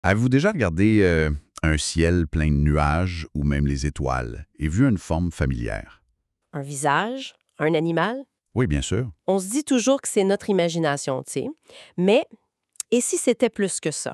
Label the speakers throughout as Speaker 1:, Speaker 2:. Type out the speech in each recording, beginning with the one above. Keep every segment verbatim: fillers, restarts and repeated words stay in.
Speaker 1: Avez-vous déjà regardé euh, un ciel plein de nuages ou même les étoiles et vu une forme familière?
Speaker 2: Un visage, un animal.
Speaker 1: Oui, bien sûr.
Speaker 2: On se dit toujours que c'est notre imagination, tu sais. Mais, et si c'était plus que ça?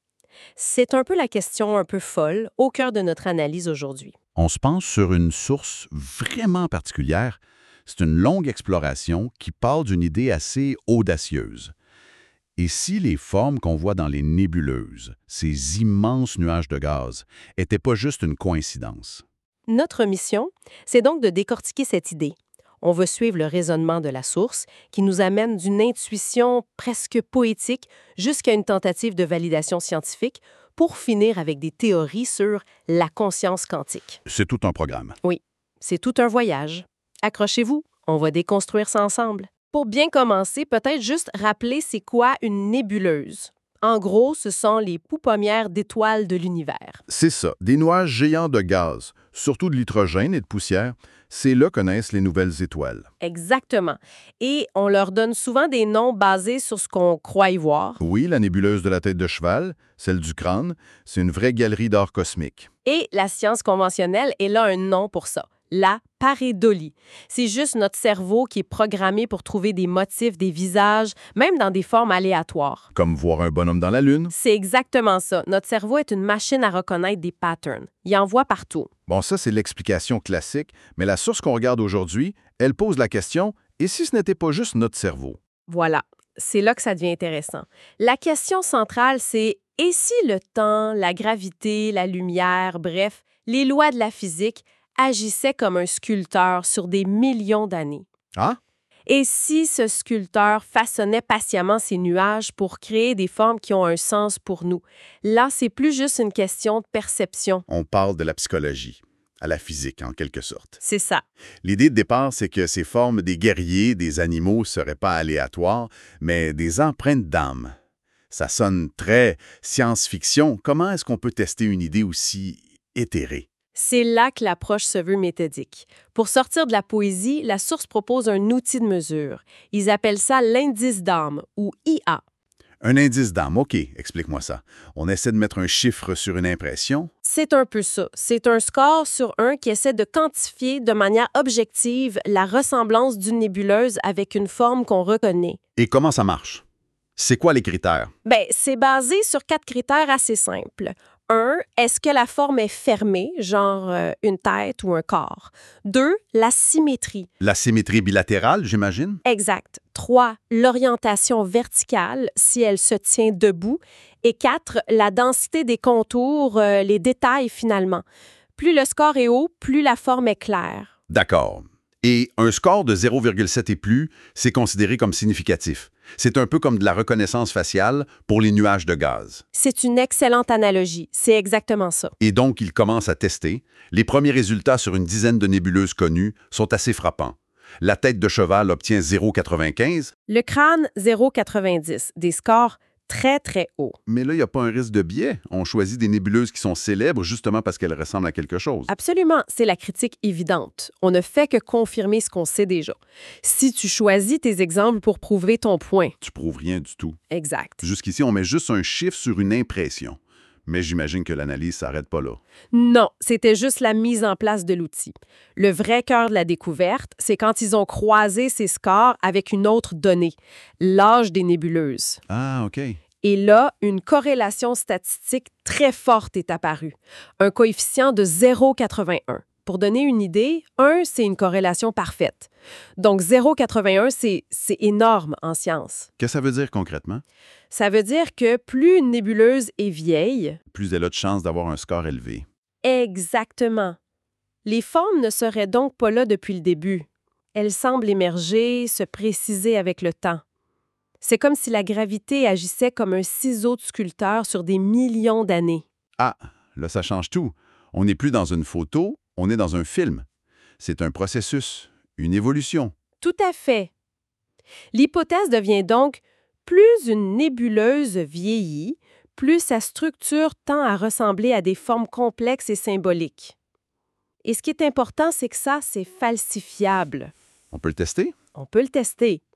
Speaker 2: C'est un peu la question un peu folle au cœur de notre analyse aujourd'hui.
Speaker 1: On se penche sur une source vraiment particulière. C'est une longue exploration qui part d'une idée assez audacieuse. Et si les formes qu'on voit dans les nébuleuses, ces immenses nuages de gaz, n'étaient pas juste une coïncidence?
Speaker 2: Notre mission, c'est donc de décortiquer cette idée. On veut suivre le raisonnement de la source qui nous amène d'une intuition presque poétique jusqu'à une tentative de validation scientifique pour finir avec des théories sur la conscience quantique.
Speaker 1: C'est tout un programme.
Speaker 2: Oui, c'est tout un voyage. Accrochez-vous, on va déconstruire ça ensemble. Pour bien commencer, peut-être juste rappeler c'est quoi une nébuleuse. En gros, ce sont les pouponnières d'étoiles de l'univers.
Speaker 3: C'est ça, des nuages géants de gaz, surtout de l'hydrogène et de poussière. C'est là que naissent les nouvelles étoiles.
Speaker 2: Exactement. Et on leur donne souvent des noms basés sur ce qu'on croit y voir.
Speaker 3: Oui, la nébuleuse de la tête de cheval, celle du crâne, c'est une vraie galerie d'art cosmique.
Speaker 2: Et la science conventionnelle est là un nom pour ça. La pareidolie. C'est juste notre cerveau qui est programmé pour trouver des motifs, des visages, même dans des formes aléatoires.
Speaker 3: Comme voir un bonhomme dans la Lune.
Speaker 2: C'est exactement ça. Notre cerveau est une machine à reconnaître des patterns. Il en voit partout.
Speaker 3: Bon, ça, c'est l'explication classique, mais la source qu'on regarde aujourd'hui, elle pose la question, et si ce n'était pas juste notre cerveau?
Speaker 2: Voilà. C'est là que ça devient intéressant. La question centrale, c'est et si le temps, la gravité, la lumière, bref, les lois de la physique agissait comme un sculpteur sur des millions d'années.
Speaker 3: Ah?
Speaker 2: Et si ce sculpteur façonnait patiemment ces nuages pour créer des formes qui ont un sens pour nous? Là, c'est plus juste une question de perception.
Speaker 3: On parle de la psychologie, à la physique en quelque sorte.
Speaker 2: C'est ça.
Speaker 3: L'idée de départ, c'est que ces formes des guerriers, des animaux, ne seraient pas aléatoires, mais des empreintes d'âme. Ça sonne très science-fiction. Comment est-ce qu'on peut tester une idée aussi éthérée?
Speaker 2: C'est là que l'approche se veut méthodique. Pour sortir de la poésie, la source propose un outil de mesure. Ils appellent ça l'indice d'âme, ou I A.
Speaker 3: Un indice d'âme, OK, explique-moi ça. On essaie de mettre un chiffre sur une impression?
Speaker 2: C'est un peu ça. C'est un score sur un qui essaie de quantifier de manière objective la ressemblance d'une nébuleuse avec une forme qu'on reconnaît.
Speaker 3: Et comment ça marche? C'est quoi les critères?
Speaker 2: Bien, c'est basé sur quatre critères assez simples. Un, est-ce que la forme est fermée, genre euh, une tête ou un corps? Deux, la symétrie.
Speaker 3: La symétrie bilatérale, j'imagine?
Speaker 2: Exact. Trois, l'orientation verticale, si elle se tient debout. Et quatre, la densité des contours, euh, les détails finalement. Plus le score est haut, plus la forme est claire.
Speaker 3: D'accord. Et un score de zéro virgule sept et plus, c'est considéré comme significatif. C'est un peu comme de la reconnaissance faciale pour les nuages de gaz.
Speaker 2: C'est une excellente analogie. C'est exactement ça.
Speaker 3: Et donc, il commence à tester. Les premiers résultats sur une dizaine de nébuleuses connues sont assez frappants. La tête de cheval obtient zéro virgule quatre-vingt-quinze.
Speaker 2: Le crâne, zéro virgule quatre-vingt-dix. Des scores très, très hauts.
Speaker 3: Mais là, il n'y a pas un risque de biais. On choisit des nébuleuses qui sont célèbres justement parce qu'elles ressemblent à quelque chose.
Speaker 2: Absolument, c'est la critique évidente. On ne fait que confirmer ce qu'on sait déjà. Si tu choisis tes exemples pour prouver ton point.
Speaker 3: Tu prouves rien du tout.
Speaker 2: Exact.
Speaker 3: Jusqu'ici, on met juste un chiffre sur une impression. Mais j'imagine que l'analyse s'arrête pas là.
Speaker 2: Non, c'était juste la mise en place de l'outil. Le vrai cœur de la découverte, c'est quand ils ont croisé ces scores avec une autre donnée, l'âge des nébuleuses.
Speaker 3: Ah, OK.
Speaker 2: Et là, une corrélation statistique très forte est apparue, un coefficient de zéro virgule quatre-vingt-un. Pour donner une idée, un, c'est une corrélation parfaite. Donc, zéro virgule quatre-vingt-un, c'est, c'est énorme en science.
Speaker 3: Qu'est-ce que ça veut dire concrètement?
Speaker 2: Ça veut dire que plus une nébuleuse est vieille...
Speaker 3: Plus elle a de chances d'avoir un score élevé.
Speaker 2: Exactement. Les formes ne seraient donc pas là depuis le début. Elles semblent émerger, se préciser avec le temps. C'est comme si la gravité agissait comme un ciseau de sculpteur sur des millions d'années.
Speaker 3: Ah, là, ça change tout. On n'est plus dans une photo, on est dans un film. C'est un processus, une évolution.
Speaker 2: Tout à fait. L'hypothèse devient donc, plus une nébuleuse vieillit, plus sa structure tend à ressembler à des formes complexes et symboliques. Et ce qui est important, c'est que ça, c'est falsifiable.
Speaker 3: On peut le tester?
Speaker 2: On peut le tester.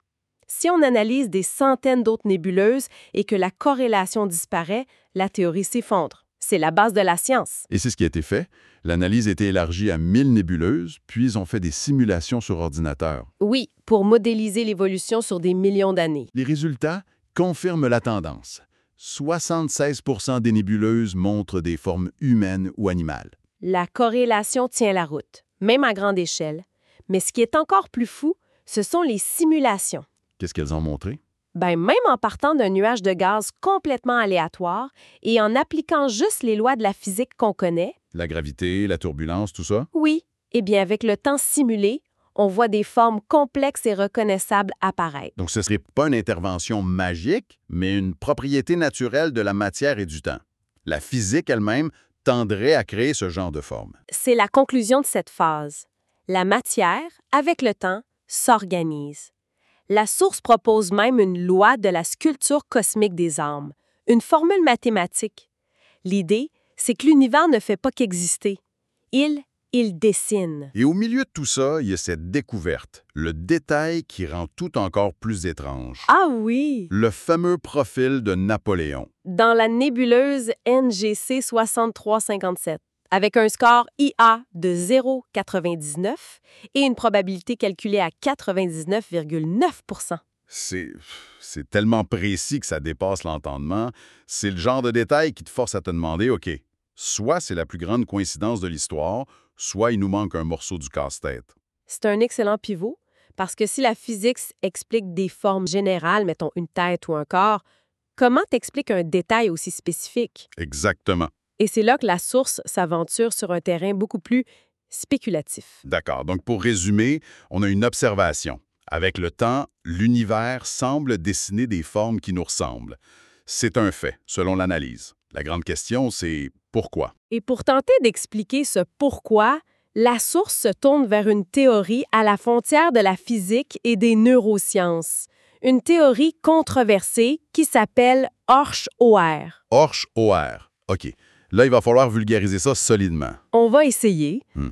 Speaker 2: Si on analyse des centaines d'autres nébuleuses et que la corrélation disparaît, la théorie s'effondre. C'est la base de la science.
Speaker 1: Et c'est ce qui a été fait. L'analyse a été élargie à mille nébuleuses, puis on fait des simulations sur ordinateur.
Speaker 2: Oui, pour modéliser l'évolution sur des millions d'années.
Speaker 1: Les résultats confirment la tendance. soixante-seize pour cent des nébuleuses montrent des formes humaines ou animales.
Speaker 2: La corrélation tient la route, même à grande échelle. Mais ce qui est encore plus fou, ce sont les simulations.
Speaker 1: Qu'est-ce qu'elles ont montré?
Speaker 2: Ben, même en partant d'un nuage de gaz complètement aléatoire et en appliquant juste les lois de la physique qu'on connaît,
Speaker 1: La gravité, la turbulence, tout ça?
Speaker 2: oui, eh bien avec le temps simulé, on voit des formes complexes et reconnaissables apparaître.
Speaker 1: Donc ce ne serait pas une intervention magique, mais une propriété naturelle de la matière et du temps. La physique elle-même tendrait à créer ce genre de forme.
Speaker 2: C'est la conclusion de cette phase. La matière, avec le temps, s'organise. La source propose même une loi de la sculpture cosmique des âmes, une formule mathématique. L'idée, c'est que l'univers ne fait pas qu'exister. Il, il dessine.
Speaker 1: Et au milieu de tout ça, il y a cette découverte, le détail qui rend tout encore plus étrange.
Speaker 2: Ah oui!
Speaker 1: Le fameux profil de Napoléon.
Speaker 2: Dans la nébuleuse N G C soixante-trois cinquante-sept, avec un score I A de zéro virgule quatre-vingt-dix-neuf et une probabilité calculée à quatre-vingt-dix-neuf virgule neuf pour cent.
Speaker 1: C'est, c'est tellement précis que ça dépasse l'entendement. C'est le genre de détail qui te force à te demander, OK, soit c'est la plus grande coïncidence de l'histoire, soit il nous manque un morceau du casse-tête.
Speaker 2: C'est un excellent pivot, parce que si la physique explique des formes générales, mettons une tête ou un corps, comment t'expliques un détail aussi spécifique?
Speaker 1: Exactement.
Speaker 2: Et c'est là que la source s'aventure sur un terrain beaucoup plus spéculatif.
Speaker 1: D'accord. Donc, pour résumer, on a une observation. Avec le temps, l'univers semble dessiner des formes qui nous ressemblent. C'est un fait, selon l'analyse. La grande question, c'est pourquoi?
Speaker 2: Et pour tenter d'expliquer ce pourquoi, la source se tourne vers une théorie à la frontière de la physique et des neurosciences. Une théorie controversée qui s'appelle Horch-Oer.
Speaker 1: Horch-Oer. OK. Là, il va falloir vulgariser ça solidement.
Speaker 2: On va essayer.
Speaker 1: Hmm.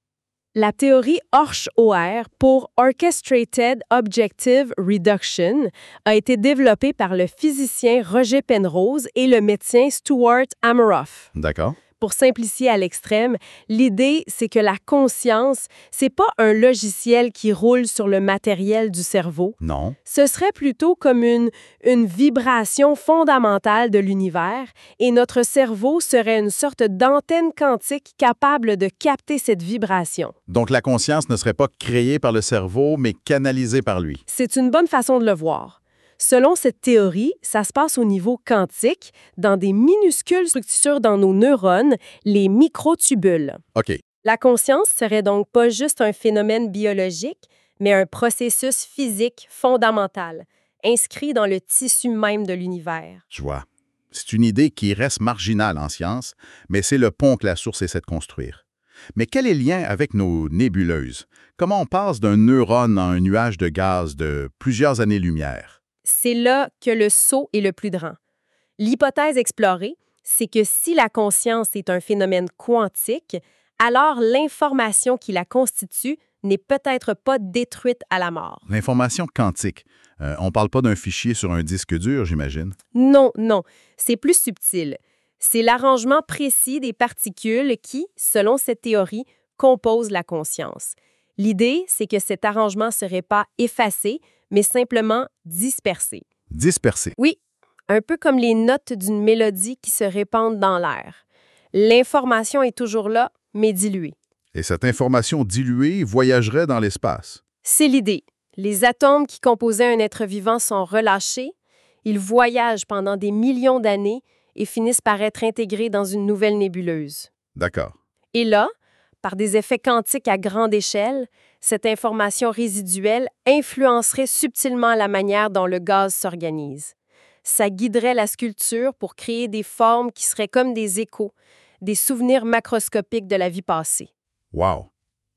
Speaker 2: La théorie Horch-Oer pour Orchestrated Objective Reduction a été développée par le physicien Roger Penrose et le médecin Stuart Hameroff.
Speaker 1: D'accord.
Speaker 2: Pour simplifier à l'extrême, l'idée, c'est que la conscience, c'est pas un logiciel qui roule sur le matériel du cerveau.
Speaker 1: Non.
Speaker 2: Ce serait plutôt comme une, une vibration fondamentale de l'univers et notre cerveau serait une sorte d'antenne quantique capable de capter cette vibration.
Speaker 1: Donc, la conscience ne serait pas créée par le cerveau, mais canalisée par lui.
Speaker 2: C'est une bonne façon de le voir. Selon cette théorie, ça se passe au niveau quantique, dans des minuscules structures dans nos neurones, les microtubules.
Speaker 1: OK.
Speaker 2: La conscience serait donc pas juste un phénomène biologique, mais un processus physique fondamental, inscrit dans le tissu même de l'univers.
Speaker 1: Je vois. C'est une idée qui reste marginale en science, mais c'est le pont que la source essaie de construire. Mais quel est le lien avec nos nébuleuses? Comment on passe d'un neurone à un nuage de gaz de plusieurs années-lumière?
Speaker 2: C'est là que le saut est le plus grand. L'hypothèse explorée, c'est que si la conscience est un phénomène quantique, alors l'information qui la constitue n'est peut-être pas détruite à la mort.
Speaker 1: L'information quantique. Euh, on ne parle pas d'un fichier sur un disque dur, j'imagine.
Speaker 2: Non, non, c'est plus subtil. C'est l'arrangement précis des particules qui, selon cette théorie, composent la conscience. L'idée, c'est que cet arrangement ne serait pas effacé, mais simplement dispersé.
Speaker 1: Dispersé.
Speaker 2: Oui, un peu comme les notes d'une mélodie qui se répandent dans l'air. L'information est toujours là, mais diluée.
Speaker 1: Et cette information diluée voyagerait dans l'espace.
Speaker 2: C'est l'idée. Les atomes qui composaient un être vivant sont relâchés, ils voyagent pendant des millions d'années et finissent par être intégrés dans une nouvelle nébuleuse.
Speaker 1: D'accord.
Speaker 2: Et là, par des effets quantiques à grande échelle, cette information résiduelle influencerait subtilement la manière dont le gaz s'organise. Ça guiderait la sculpture pour créer des formes qui seraient comme des échos, des souvenirs macroscopiques de la vie passée.
Speaker 1: Wow!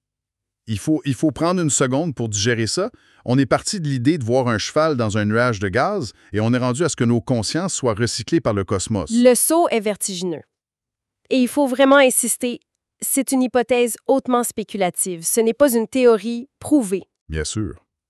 Speaker 1: Il faut, il faut prendre une seconde pour digérer ça. On est parti de l'idée de voir un cheval dans un nuage de gaz et on est rendu à ce que nos consciences soient recyclées par le cosmos.
Speaker 2: Le saut est vertigineux. Et il faut vraiment insister, c'est une hypothèse hautement spéculative. Ce n'est pas une théorie prouvée.
Speaker 1: Bien sûr.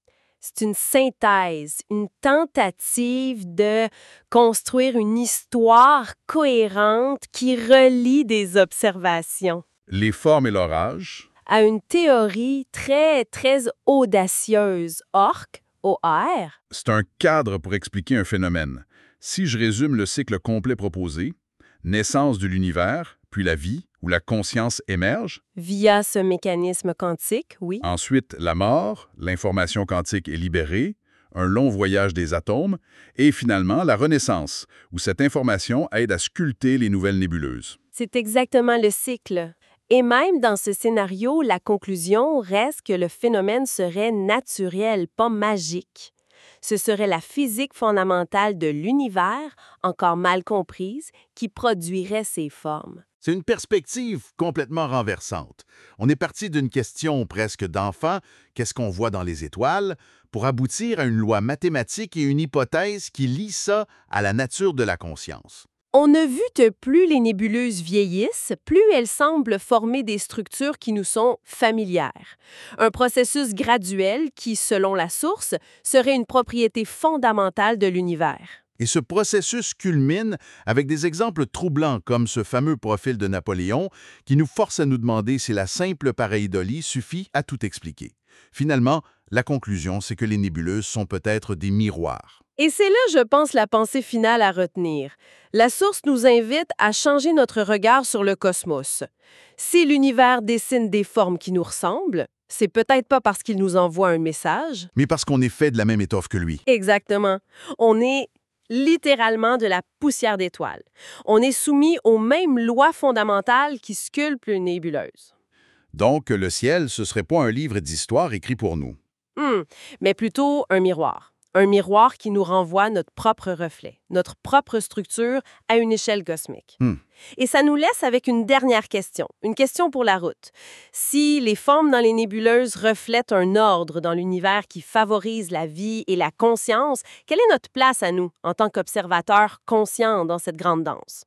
Speaker 2: C'est une synthèse, une tentative de construire une histoire cohérente qui relie des observations
Speaker 1: Les formes et l'orage.
Speaker 2: à une théorie très, très audacieuse, orc, O R.
Speaker 1: C'est un cadre pour expliquer un phénomène. Si je résume le cycle complet proposé, naissance de l'univers, puis la vie, où la conscience émerge,
Speaker 2: Via ce mécanisme quantique, oui.
Speaker 1: ensuite la mort, l'information quantique est libérée, un long voyage des atomes, et finalement la renaissance, où cette information aide à sculpter les nouvelles nébuleuses.
Speaker 2: C'est exactement le cycle. Et même dans ce scénario, la conclusion reste que le phénomène serait naturel, pas magique. Ce serait la physique fondamentale de l'univers, encore mal comprise, qui produirait ces formes.
Speaker 3: C'est une perspective complètement renversante. On est parti d'une question presque d'enfant, qu'est-ce qu'on voit dans les étoiles, pour aboutir à une loi mathématique et une hypothèse qui lie ça à la nature de la conscience.
Speaker 2: On a vu que plus les nébuleuses vieillissent, plus elles semblent former des structures qui nous sont familières. Un processus graduel qui, selon la source, serait une propriété fondamentale de l'univers.
Speaker 3: Et ce processus culmine avec des exemples troublants comme ce fameux profil de Napoléon qui nous force à nous demander si la simple pareidolie suffit à tout expliquer. Finalement, la conclusion, c'est que les nébuleuses sont peut-être des miroirs.
Speaker 2: Et c'est là, je pense, la pensée finale à retenir. La source nous invite à changer notre regard sur le cosmos. Si l'univers dessine des formes qui nous ressemblent, c'est peut-être pas parce qu'il nous envoie un message.
Speaker 3: Mais parce qu'on est fait de la même étoffe que lui.
Speaker 2: Exactement. On est littéralement de la poussière d'étoiles. On est soumis aux mêmes lois fondamentales qui sculptent une nébuleuse.
Speaker 3: Donc, le ciel, ce serait pas un livre d'histoire écrit pour nous.
Speaker 2: Hmm, mais plutôt un miroir. Un miroir qui nous renvoie notre propre reflet, notre propre structure à une échelle cosmique.
Speaker 3: Hmm.
Speaker 2: Et ça nous laisse avec une dernière question, une question pour la route. Si les formes dans les nébuleuses reflètent un ordre dans l'univers qui favorise la vie et la conscience, quelle est notre place à nous, en tant qu'observateurs conscients dans cette grande danse?